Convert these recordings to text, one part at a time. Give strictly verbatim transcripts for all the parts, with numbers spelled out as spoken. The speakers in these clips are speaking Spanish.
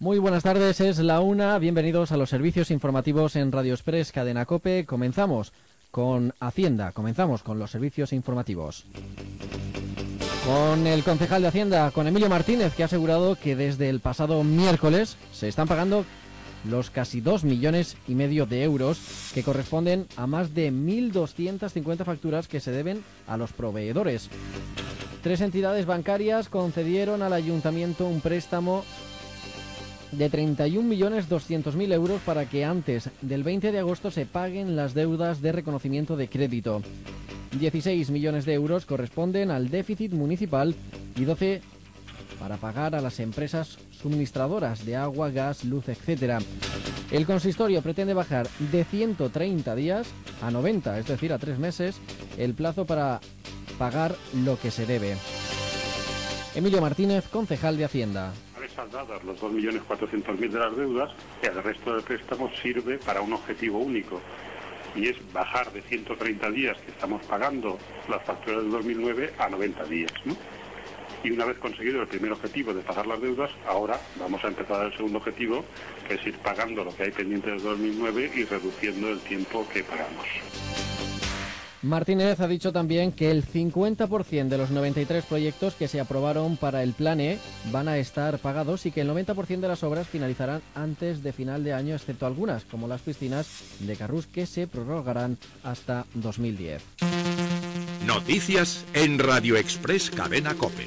Muy buenas tardes, es la una, bienvenidos a los servicios informativos en Radio Express Cadena COPE. Comenzamos con Hacienda, comenzamos con los servicios informativos. Con el concejal de Hacienda, con Emilio Martínez, que ha asegurado que desde el pasado miércoles se están pagando los casi dos millones y medio de euros que corresponden a más de mil doscientas cincuenta facturas que se deben a los proveedores. Tres entidades bancarias concedieron al ayuntamiento un préstamo de treinta y un millones doscientos mil euros para que antes del veinte de agosto se paguen las deudas de reconocimiento de crédito. dieciséis millones de euros corresponden al déficit municipal y doce para pagar a las empresas suministradoras de agua, gas, luz, etcétera. El consistorio pretende bajar de ciento treinta días a noventa, es decir, a tres meses, el plazo para pagar lo que se debe. Emilio Martínez, concejal de Hacienda. Saldadas los dos millones cuatrocientos mil de las deudas, y el resto del préstamo sirve para un objetivo único, y es bajar de ciento treinta días que estamos pagando las facturas del dos mil nueve a noventa días, ¿no? Y una vez conseguido el primer objetivo de pagar las deudas, ahora vamos a empezar el segundo objetivo, que es ir pagando lo que hay pendiente del dos mil nueve y reduciendo el tiempo que pagamos. Martínez ha dicho también que el cincuenta por ciento de los noventa y tres proyectos que se aprobaron para el Plan E van a estar pagados y que el noventa por ciento de las obras finalizarán antes de final de año, excepto algunas, como las piscinas de Carrús, que se prorrogarán hasta dos mil diez. Noticias en Radio Express Cadena COPE.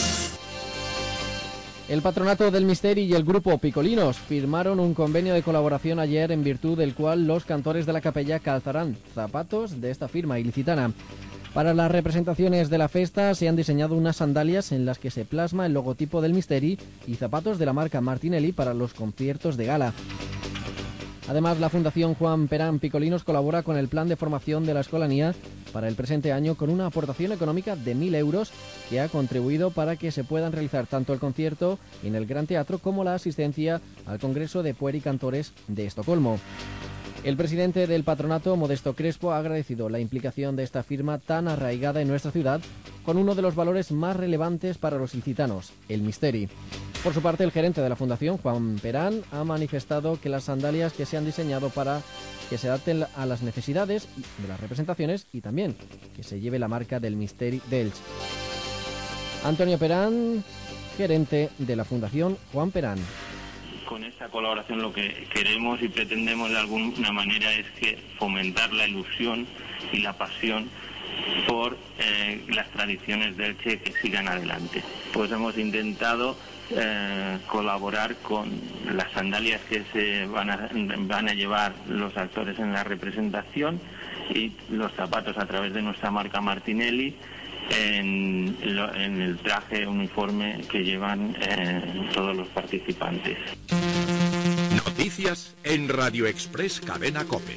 El Patronato del Misteri y el Grupo Picolinos firmaron un convenio de colaboración ayer en virtud del cual los cantores de la capella calzarán zapatos de esta firma ilicitana. Para las representaciones de la festa se han diseñado unas sandalias en las que se plasma el logotipo del Misteri y zapatos de la marca Martinelli para los conciertos de gala. Además, la Fundación Juan Perán Picolinos colabora con el plan de formación de la Escolanía para el presente año con una aportación económica de mil euros que ha contribuido para que se puedan realizar tanto el concierto en el Gran Teatro como la asistencia al Congreso de Puericantores de Estocolmo. El presidente del patronato, Modesto Crespo, ha agradecido la implicación de esta firma tan arraigada en nuestra ciudad con uno de los valores más relevantes para los ilicitanos, el Misteri. Por su parte, el gerente de la Fundación, Juan Perán, ha manifestado que las sandalias que se han diseñado para que se adapten a las necesidades de las representaciones y también que se lleve la marca del Misteri de Elche. Antonio Perán, gerente de la Fundación Juan Perán. Con esta colaboración lo que queremos y pretendemos de alguna manera es que fomentar la ilusión y la pasión por eh, las tradiciones de Elche que sigan adelante. Pues hemos intentado eh, colaborar con las sandalias que se van a, van a llevar los actores en la representación y los zapatos a través de nuestra marca Martinelli en, en el traje uniforme que llevan eh, todos los participantes. Noticias en Radio Express Cadena COPE.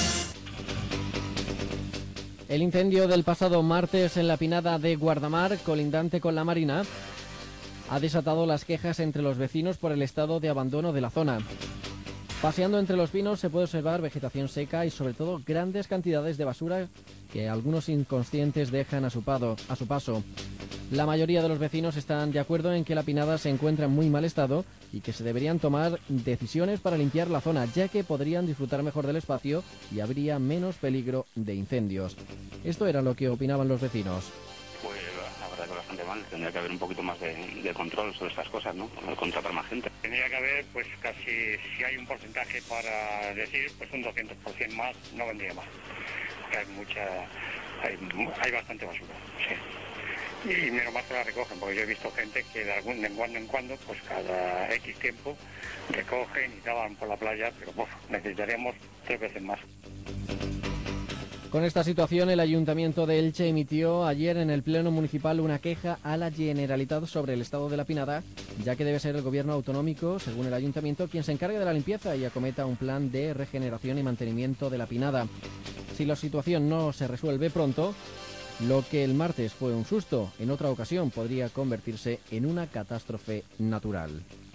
El incendio del pasado martes en la Pinada de Guardamar, colindante con la Marina, ha desatado las quejas entre los vecinos por el estado de abandono de la zona. Paseando entre los pinos se puede observar vegetación seca y sobre todo grandes cantidades de basura que algunos inconscientes dejan a su, pado, a su paso. La mayoría de los vecinos están de acuerdo en que la Pinada se encuentra en muy mal estado y que se deberían tomar decisiones para limpiar la zona, ya que podrían disfrutar mejor del espacio y habría menos peligro de incendios. Esto era lo que opinaban los vecinos. Pues la verdad que bastante mal, tendría que haber un poquito más de, de control sobre estas cosas, ¿no? Contratar más gente. Tendría que haber, pues casi, si hay un porcentaje para decir, pues un doscientos por ciento más, no vendría más. Porque hay mucha, hay, hay bastante basura, sí. Y menos mal que la recogen, porque yo he visto gente que de algún de cuando en cuando, pues cada X tiempo, recogen y daban por la playa, pero pues necesitaríamos tres veces más. Con esta situación, el Ayuntamiento de Elche emitió ayer en el Pleno Municipal una queja a la Generalitat sobre el estado de la Pinada, ya que debe ser el gobierno autonómico, según el Ayuntamiento, quien se encargue de la limpieza y acometa un plan de regeneración y mantenimiento de la Pinada. Si la situación no se resuelve pronto, lo que el martes fue un susto, en otra ocasión podría convertirse en una catástrofe natural.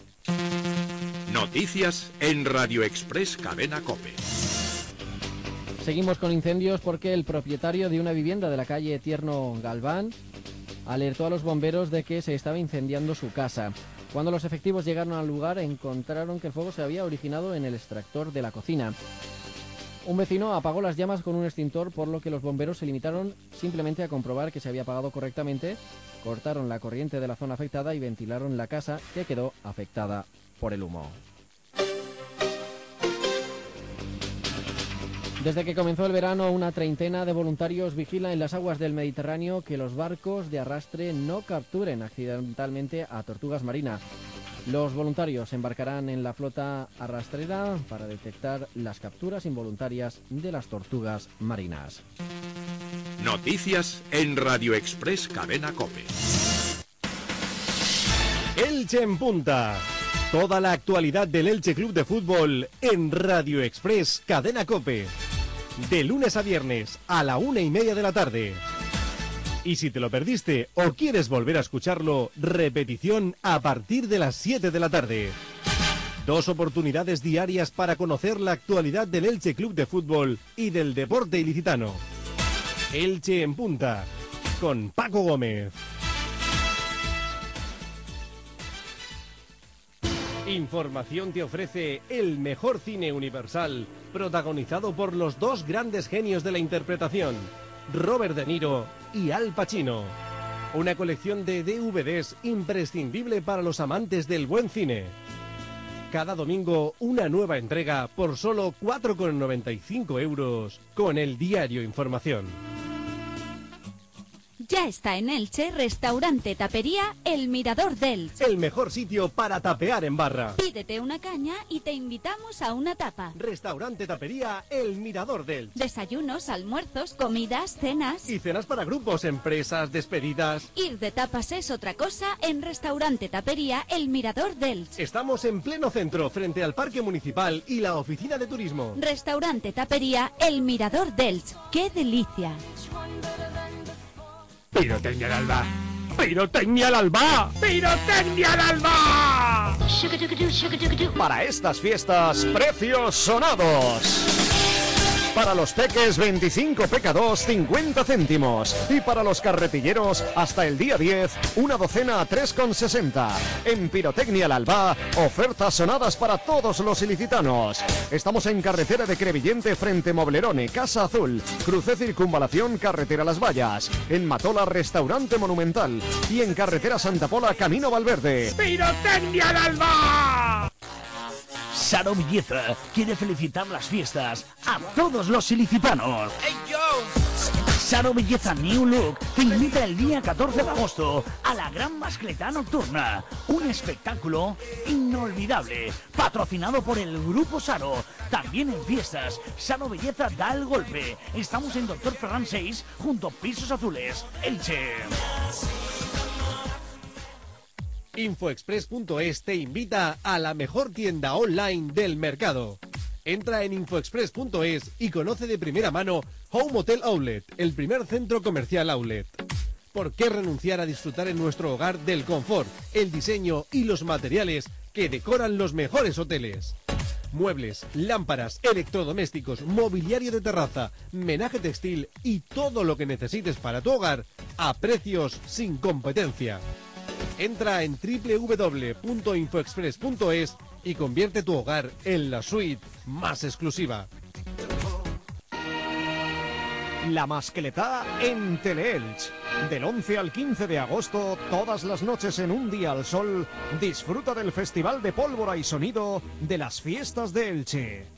Noticias en Radio Express Cadena COPE. Seguimos con incendios porque el propietario de una vivienda de la calle Tierno Galván alertó a los bomberos de que se estaba incendiando su casa. Cuando los efectivos llegaron al lugar, encontraron que el fuego se había originado en el extractor de la cocina. Un vecino apagó las llamas con un extintor, por lo que los bomberos se limitaron simplemente a comprobar que se había apagado correctamente, cortaron la corriente de la zona afectada y ventilaron la casa, que quedó afectada por el humo. Desde que comenzó el verano, una treintena de voluntarios vigila en las aguas del Mediterráneo que los barcos de arrastre no capturen accidentalmente a tortugas marinas. Los voluntarios embarcarán en la flota arrastrera para detectar las capturas involuntarias de las tortugas marinas. Noticias en Radio Express Cadena COPE. Elche en punta. Toda la actualidad del Elche Club de Fútbol en Radio Express Cadena COPE. De lunes a viernes a la una y media de la tarde. Y si te lo perdiste o quieres volver a escucharlo, repetición a partir de las siete de la tarde. Dos oportunidades diarias para conocer la actualidad del Elche Club de Fútbol y del deporte ilicitano. Elche en punta, con Paco Gómez. Información te ofrece el mejor cine universal, protagonizado por los dos grandes genios de la interpretación, Robert De Niro y Al Pacino. Una colección de D V Ds imprescindible para los amantes del buen cine. Cada domingo una nueva entrega por solo cuatro con noventa y cinco euros con el diario Información. Ya está en Elche, restaurante tapería El Mirador de Elche. El mejor sitio para tapear en barra. Pídete una caña y te invitamos a una tapa. Restaurante tapería El Mirador de Elche. Desayunos, almuerzos, comidas, cenas. Y cenas para grupos, empresas, despedidas. Ir de tapas es otra cosa en restaurante tapería El Mirador de Elche. Estamos en pleno centro, frente al Parque Municipal y la Oficina de Turismo. Restaurante tapería El Mirador de Elche. ¡Qué delicia! ¡Pirotecnia al alba! ¡Pirotecnia al alba! ¡Pirotecnia al alba! Para estas fiestas, precios sonados. Para los peques, veinticinco P K dos, cincuenta céntimos. Y para los carretilleros, hasta el día diez, una docena a tres con sesenta. En Pirotecnia al Alba, ofertas sonadas para todos los ilicitanos. Estamos en carretera de Crevillente frente Moblerone, Casa Azul. Cruce Circunvalación, carretera Las Vallas. En Matola, Restaurante Monumental. Y en carretera Santa Pola, Camino Valverde. ¡Pirotecnia al alba! Saro Belleza quiere felicitar las fiestas a todos los ilicitanos. ¡Hey, yo! Saro Belleza New Look te invita el día catorce de agosto a la Gran Mascletá Nocturna, un espectáculo inolvidable, patrocinado por el Grupo Saro. También en fiestas, Saro Belleza da el golpe. Estamos en Doctor Ferran seis, junto a Pisos Azules, Elche. Infoexpress punto es te invita a la mejor tienda online del mercado. Entra en Infoexpress punto es y conoce de primera mano Home Hotel Outlet, el primer centro comercial outlet. ¿Por qué renunciar a disfrutar en nuestro hogar del confort, el diseño y los materiales que decoran los mejores hoteles? Muebles, lámparas, electrodomésticos, mobiliario de terraza, menaje textil y todo lo que necesites para tu hogar a precios sin competencia. Entra en doble u doble u doble u punto infoexpress punto es y convierte tu hogar en la suite más exclusiva. La Mascletá en Teleelch. Del once al quince de agosto, todas las noches en un día al sol, disfruta del Festival de Pólvora y Sonido de las Fiestas de Elche.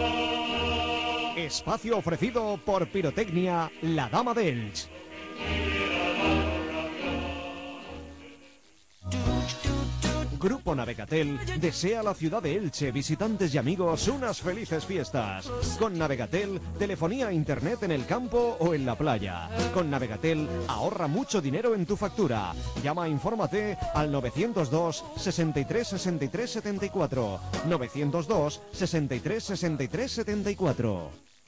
Espacio ofrecido por Pirotecnia La Dama de Elche. Grupo Navegatel desea a la ciudad de Elche, visitantes y amigos, unas felices fiestas. Con Navegatel, telefonía e internet en el campo o en la playa. Con Navegatel, ahorra mucho dinero en tu factura. Llama e infórmate al novecientos dos, sesenta y tres, sesenta y tres, setenta y cuatro. novecientos dos, sesenta y tres, sesenta y tres, setenta y cuatro.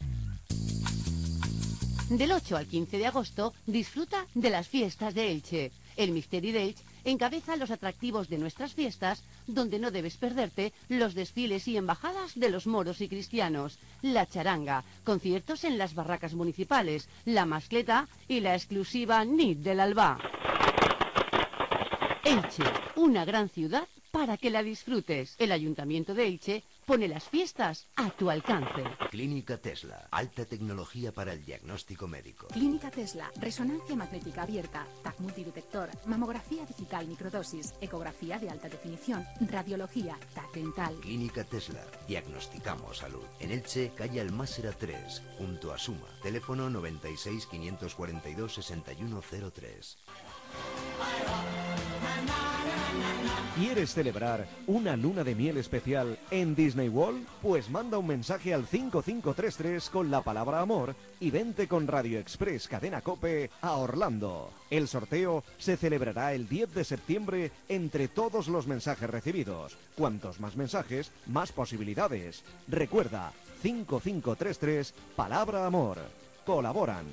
Del ocho al quince de agosto, disfruta de las fiestas de Elche. El Misteri de Elche encabeza los atractivos de nuestras fiestas, donde no debes perderte los desfiles y embajadas de los moros y cristianos, la charanga, conciertos en las barracas municipales, la mascleta y la exclusiva Nit del Alba. Elche, una gran ciudad para que la disfrutes. El Ayuntamiento de Elche pone las fiestas a tu alcance. Clínica Tesla, alta tecnología para el diagnóstico médico. Clínica Tesla, resonancia magnética abierta, T A C multidetector, mamografía digital microdosis, ecografía de alta definición, radiología, T A C dental. Clínica Tesla, diagnosticamos salud. En Elche, calle Almásera tres, junto a Suma. Teléfono noventa y seis, quinientos cuarenta y dos, sesenta y uno cero tres. ¿Quieres celebrar una luna de miel especial en Disney World? Pues manda un mensaje al cinco cinco tres tres con la palabra amor y vente con Radio Express Cadena COPE a Orlando. El sorteo se celebrará el diez de septiembre entre todos los mensajes recibidos. Cuantos más mensajes, más posibilidades. Recuerda, cinco cinco tres tres, palabra amor. Colaboran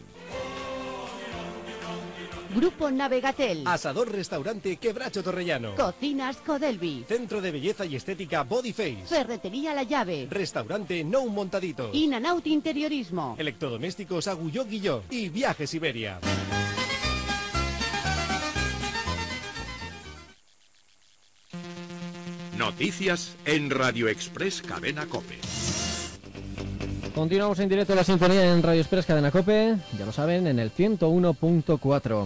Grupo Navegatel. Asador Restaurante Quebracho Torrellano. Cocinas Codelvi. Centro de Belleza y Estética Bodyface. Ferretería La Llave. Restaurante No Un Montadito. In and Out Interiorismo. Electrodomésticos Agulló Guilló. Y Viajes Iberia. Noticias en Radio Express Cadena COPE. Continuamos en directo en la sintonía en Radio Express Cadena COPE, ya lo saben, en el ciento uno punto cuatro.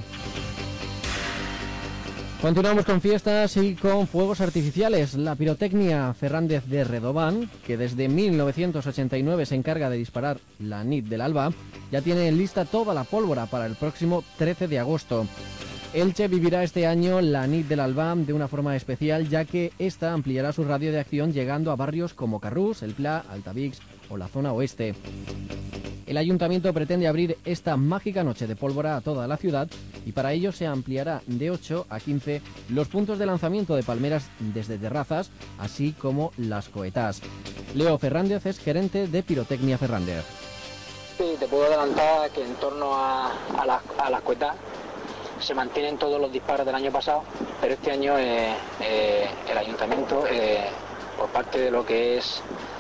Continuamos con fiestas y con fuegos artificiales. La Pirotecnia Fernández de Redován, que desde mil novecientos ochenta y nueve se encarga de disparar la nit del alba, ya tiene lista toda la pólvora para el próximo trece de agosto. Elche vivirá este año la nit del alba de una forma especial, ya que esta ampliará su radio de acción llegando a barrios como Carrús, El Pla, Altavix o la zona oeste. El ayuntamiento pretende abrir esta mágica noche de pólvora a toda la ciudad y para ello se ampliará de ocho a quince los puntos de lanzamiento de palmeras desde terrazas, así como las cohetas. Leo Fernández es gerente de Pirotecnia Fernández. Sí, te puedo adelantar que en torno a, a, las, a las cohetas se mantienen todos los disparos del año pasado, pero este año eh, eh, el ayuntamiento, eh, por parte de lo que es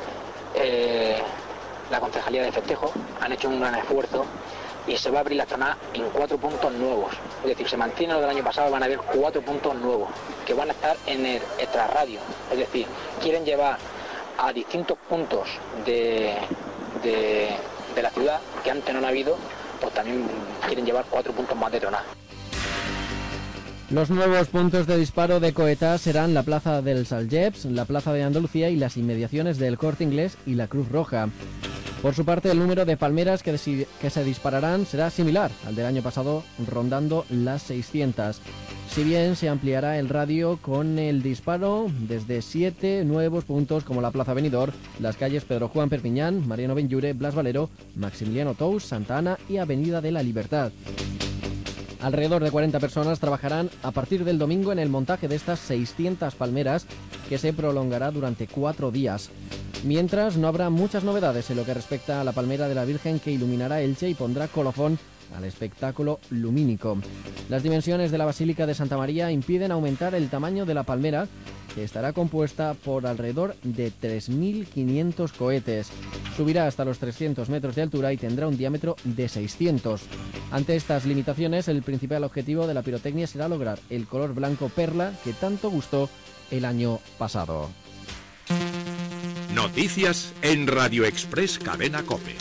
eh, la Concejalía de Festejo, han hecho un gran esfuerzo y se va a abrir la zona en cuatro puntos nuevos. Es decir, se mantiene lo del año pasado, van a haber cuatro puntos nuevos que van a estar en el extrarradio. Es decir, quieren llevar a distintos puntos de, de, de la ciudad que antes no han habido, pues también quieren llevar cuatro puntos más de tonada. Los nuevos puntos de disparo de cohetas serán la Plaza del Salgeps, la Plaza de Andalucía y las inmediaciones del Corte Inglés y la Cruz Roja. Por su parte, el número de palmeras que, que se dispararán será similar al del año pasado, rondando las seiscientas. Si bien se ampliará el radio con el disparo desde siete nuevos puntos como la Plaza Benidorm, las calles Pedro Juan Perpiñán, Mariano Benlliure, Blas Valero, Maximiliano Tous, Santa Ana y Avenida de la Libertad. Alrededor de cuarenta personas trabajarán a partir del domingo en el montaje de estas seiscientas palmeras que se prolongará durante cuatro días. Mientras, no habrá muchas novedades en lo que respecta a la palmera de la Virgen que iluminará Elche y pondrá colofón al espectáculo lumínico. Las dimensiones de la Basílica de Santa María impiden aumentar el tamaño de la palmera, que estará compuesta por alrededor de tres mil quinientos cohetes. Subirá hasta los trescientos metros de altura y tendrá un diámetro de seiscientos. Ante estas limitaciones, el principal objetivo de la pirotecnia será lograr el color blanco perla que tanto gustó el año pasado. Noticias en Radio Express Cadena COPE.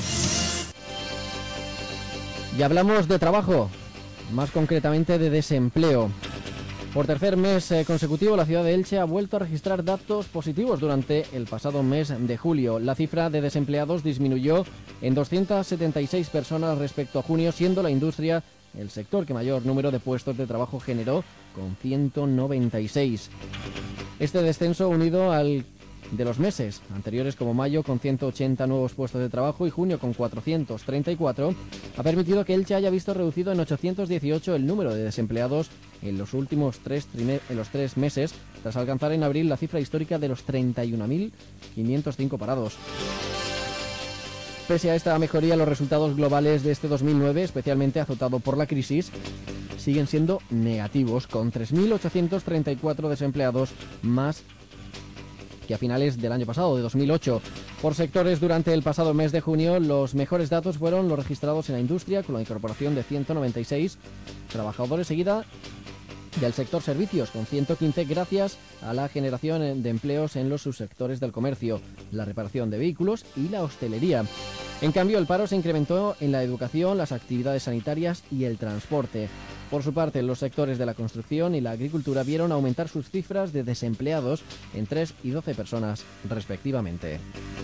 Y hablamos de trabajo, más concretamente de desempleo. Por tercer mes consecutivo, la ciudad de Elche ha vuelto a registrar datos positivos durante el pasado mes de julio. La cifra de desempleados disminuyó en doscientas setenta y seis personas respecto a junio, siendo la industria el sector que mayor número de puestos de trabajo generó, con ciento noventa y seis. Este descenso, unido al de los meses anteriores como mayo con ciento ochenta nuevos puestos de trabajo y junio con cuatrocientos treinta y cuatro, ha permitido que Elche haya visto reducido en ochocientos dieciocho el número de desempleados en los últimos tres, trimer- en los tres meses, tras alcanzar en abril la cifra histórica de los treinta y un mil quinientos cinco parados. Pese a esta mejoría, los resultados globales de este dos mil nueve, especialmente azotado por la crisis, siguen siendo negativos, con tres mil ochocientos treinta y cuatro desempleados más que a finales del año pasado, de dos mil ocho. Por sectores, durante el pasado mes de junio, los mejores datos fueron los registrados en la industria, con la incorporación de ciento noventa y seis trabajadores, seguida del sector servicios, con ciento quince gracias a la generación de empleos en los subsectores del comercio, la reparación de vehículos y la hostelería. En cambio, el paro se incrementó en la educación, las actividades sanitarias y el transporte. Por su parte, los sectores de la construcción y la agricultura vieron aumentar sus cifras de desempleados en tres y doce personas, respectivamente.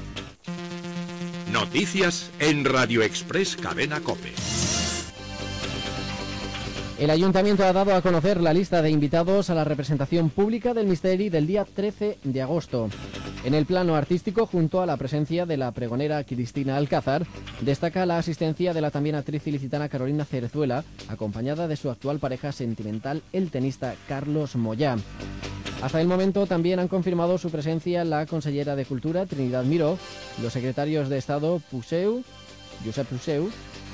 Noticias en Radio Express Cadena COPE. El Ayuntamiento ha dado a conocer la lista de invitados a la representación pública del Misteri del día trece de agosto. En el plano artístico, junto a la presencia de la pregonera Cristina Alcázar, destaca la asistencia de la también actriz ilicitana Carolina Cerezuela, acompañada de su actual pareja sentimental, el tenista Carlos Moyá. Hasta el momento también han confirmado su presencia la consellera de Cultura, Trinidad Miró, los secretarios de Estado Puseu, Josep Puseu,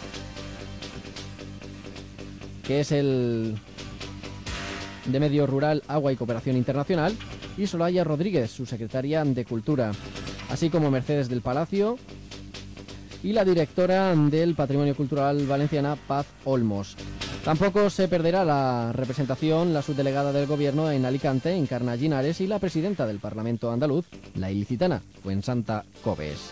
que es el de Medio Rural, Agua y Cooperación Internacional, y Soraya Rodríguez, su secretaria de Cultura, así como Mercedes del Palacio y la directora del Patrimonio Cultural Valenciana, Paz Olmos. Tampoco se perderá la representación la subdelegada del Gobierno en Alicante, Encarna Linares, y la presidenta del Parlamento andaluz, la ilicitana Fuensanta Cobes.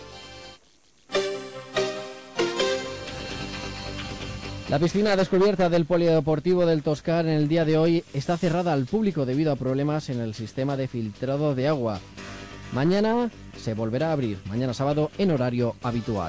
La piscina descubierta del Polideportivo del Toscar en el día de hoy está cerrada al público debido a problemas en el sistema de filtrado de agua. Mañana se volverá a abrir, mañana sábado, en horario habitual.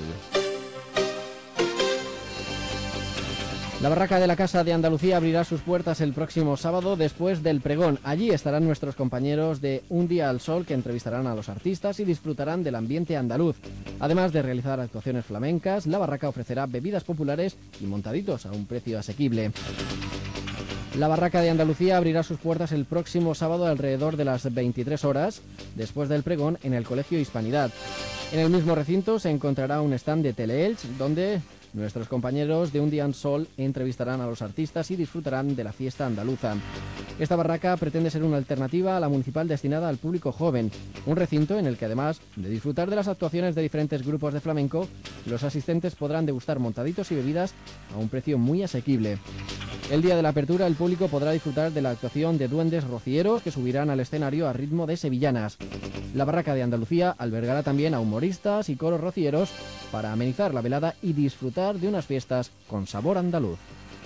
La Barraca de la Casa de Andalucía abrirá sus puertas el próximo sábado después del pregón. Allí estarán nuestros compañeros de Un Día al Sol, que entrevistarán a los artistas y disfrutarán del ambiente andaluz. Además de realizar actuaciones flamencas, la Barraca ofrecerá bebidas populares y montaditos a un precio asequible. La Barraca de Andalucía abrirá sus puertas el próximo sábado alrededor de las veintitrés horas, después del pregón, en el Colegio Hispanidad. En el mismo recinto se encontrará un stand de Teleelch, donde nuestros compañeros de Un Día al Sol entrevistarán a los artistas y disfrutarán de la fiesta andaluza. Esta barraca pretende ser una alternativa a la municipal destinada al público joven, un recinto en el que, además de disfrutar de las actuaciones de diferentes grupos de flamenco, los asistentes podrán degustar montaditos y bebidas a un precio muy asequible. El día de la apertura, el público podrá disfrutar de la actuación de duendes rocieros que subirán al escenario a ritmo de sevillanas. La Barraca de Andalucía albergará también a humoristas y coros rocieros para amenizar la velada y disfrutar de unas fiestas con sabor andaluz.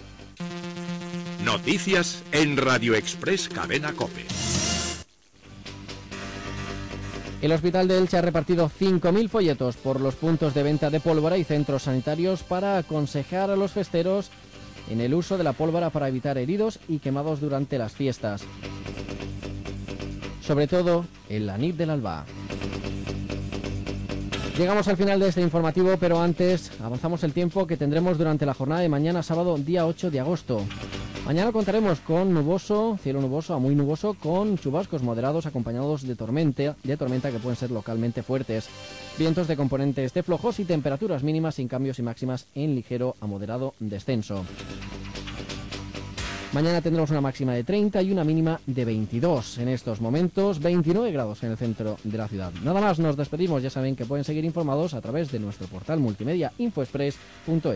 Noticias en Radio Express Cadena COPE. El Hospital de Elche ha repartido cinco mil folletos por los puntos de venta de pólvora y centros sanitarios para aconsejar a los festeros en el uso de la pólvora para evitar heridos y quemados durante las fiestas. Sobre todo en la nit del Alba. Llegamos al final de este informativo, pero antes avanzamos el tiempo que tendremos durante la jornada de mañana, sábado, día ocho de agosto. Mañana contaremos con nuboso, cielo nuboso a muy nuboso, con chubascos moderados acompañados de tormenta, de tormenta que pueden ser localmente fuertes. Vientos de componente este flojos y temperaturas mínimas sin cambios y máximas en ligero a moderado descenso. Mañana tendremos una máxima de treinta y una mínima de veintidós. En estos momentos, veintinueve grados en el centro de la ciudad. Nada más, nos despedimos. Ya saben que pueden seguir informados a través de nuestro portal multimedia infoexpress punto es.